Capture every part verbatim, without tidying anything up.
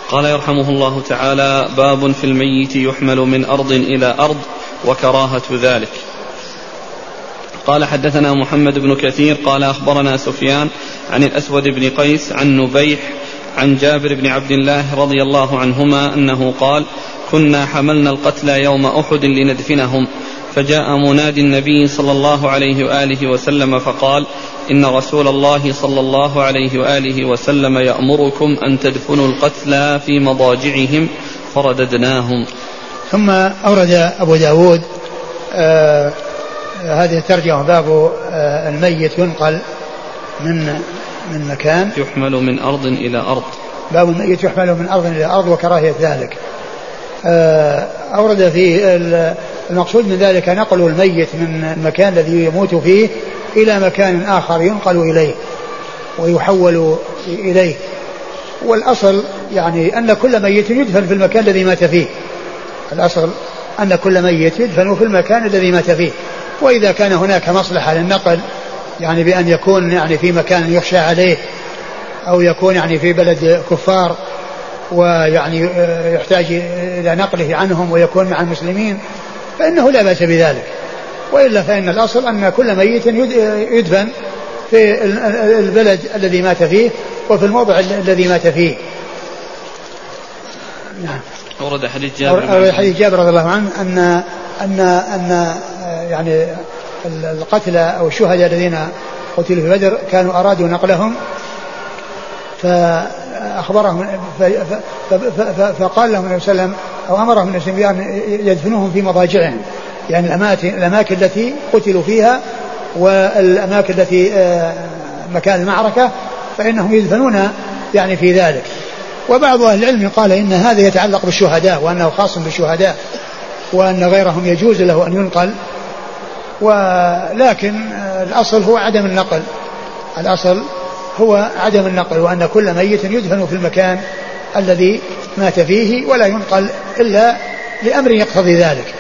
قال يرحمه الله تعالى: باب في الميت يحمل من أرض إلى أرض وكراهة ذلك. قال حدثنا محمد بن كثير قال أخبرنا سفيان عن الأسود بن قيس عن نبيح عن جابر بن عبد الله رضي الله عنهما أنه قال: كنا حملنا القتلى يوم أحد لندفنهم، فجاء مناد النبي صلى الله عليه وآله وسلم فقال: إن رسول الله صلى الله عليه وآله وسلم يأمركم أن تدفنوا القتلى في مضاجعهم، فرددناهم. ثم أورد أبو داود آه هذه الترجمة: باب آه الميت ينقل من من مكان يحمل من أرض إلى أرض. باب الميت يحمل من أرض إلى أرض وكراهية ذلك. آه أورد في المقصود من ذلك نقل الميت من المكان الذي يموت فيه إلى مكان آخر ينقل إليه ويحول إليه. والأصل يعني أن كل ميت يدفن في المكان الذي مات فيه. الأصل أن كل ميت يدفن في المكان الذي مات فيه. وإذا كان هناك مصلحة للنقل يعني بأن يكون يعني في مكان يخشى عليه أو يكون يعني في بلد كفار ويعني يحتاج إلى نقله عنهم ويكون مع المسلمين فإنه لا بأس بذلك. وإلا فإن الأصل أن كل ميت يدفن في البلد الذي مات فيه وفي الموضع الذي مات فيه. نعم. أورد حديث جابر أورد حديث جابر رضي الله عنه أن أن أن يعني القتلى أو الشهداء الذين قتلوا في بدر كانوا أرادوا نقلهم فأخبرهم فقال لهم النبي صلى الله عليه وسلم أو أمرهم النبي صلى الله عليه وسلم أن يدفنوهم في مضاجعهم، يعني الأماكن, الأماكن التي قتلوا فيها والأماكن التي مكان المعركة فإنهم يدفنون يعني في ذلك. وبعض أهل العلم قال إن هذا يتعلق بالشهداء وأنه خاص بالشهداء وأن غيرهم يجوز له أن ينقل، ولكن الأصل هو عدم النقل. الأصل هو عدم النقل وأن كل ميت يدفن في المكان الذي مات فيه ولا ينقل إلا لأمر يقتضي ذلك.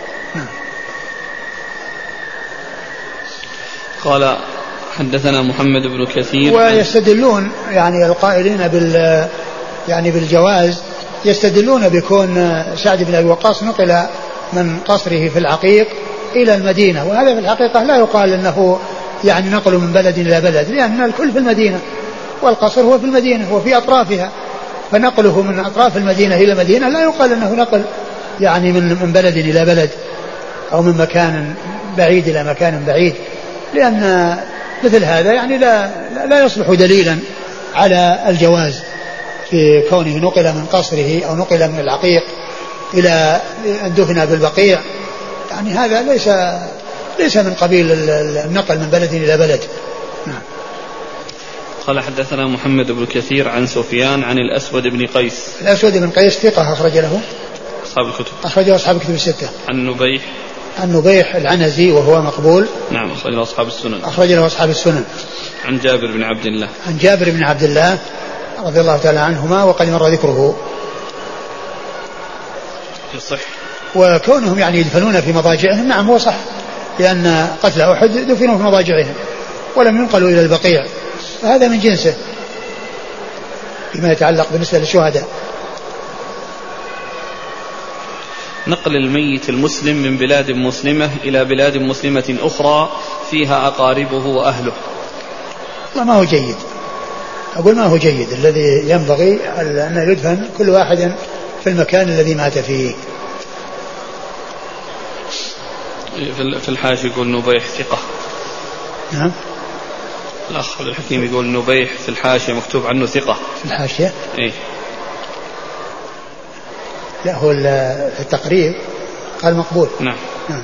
قال حدثنا محمد بن كثير. ويستدلون يعني القائلين بال يعني بالجواز يستدلون بكون سعد بن أبي وقاص نقل من قصره في العقيق إلى المدينة، وهذا في الحقيقة لا يقال أنه يعني نقل من بلد إلى بلد، لأن الكل في المدينة والقصر هو في المدينة وفي أطرافها، فنقله من أطراف المدينة إلى المدينة لا يقال أنه نقل يعني من من بلد إلى بلد أو من مكان بعيد إلى مكان بعيد، لأن مثل هذا يعني لا لا يصلح دليلا على الجواز في كونه نقل من قصره أو نقل من العقيق إلى أن دفن بالبقيع، يعني هذا ليس ليس من قبيل النقل من بلد إلى بلد. نعم. قال حدثنا محمد بن كثير عن سفيان عن الأسود بن قيس. الأسود بن قيس ثقة أخرج له أصحاب الكتب. أخرجه أصحاب الكتب الستة. عن نبيح. عن نبيح العنزي وهو مقبول. نعم أخرج له أصحاب السنن. أخرج له أصحاب السنن. عن جابر بن عبد الله. عن جابر بن عبد الله رضي الله تعالى عنهما وقد مر ذكره. يصح. وكونهم يعني يدفنون في مضاجعهم نعم هو صح، لأن قتل أحد دفنوا في مضاجعهم ولم ينقلوا إلى البقيع، فهذا من جنسه فيما يتعلق بالنسبة للشهداء. نقل الميت المسلم من بلاد مسلمة إلى بلاد مسلمة أخرى فيها أقاربه وأهله. والله ما هو جيد، أقول ما هو جيد. الذي ينبغي أن يدفن كل واحد في المكان الذي مات فيه. في الحاشية يقول نبيح ثقة. نعم. الأخ الحكيم يقول نبيح في الحاشية مكتوب عنه ثقة. في الحاشية؟ إيه. لا هو في التقريب قال مقبول. نعم. نعم.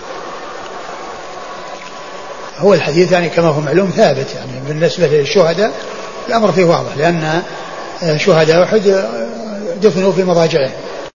هو الحديث يعني كما هو معلوم ثابت، يعني بالنسبة للشهداء الأمر فيه واضح، لأن شهداء أحد دفنوا في مضاجعهم.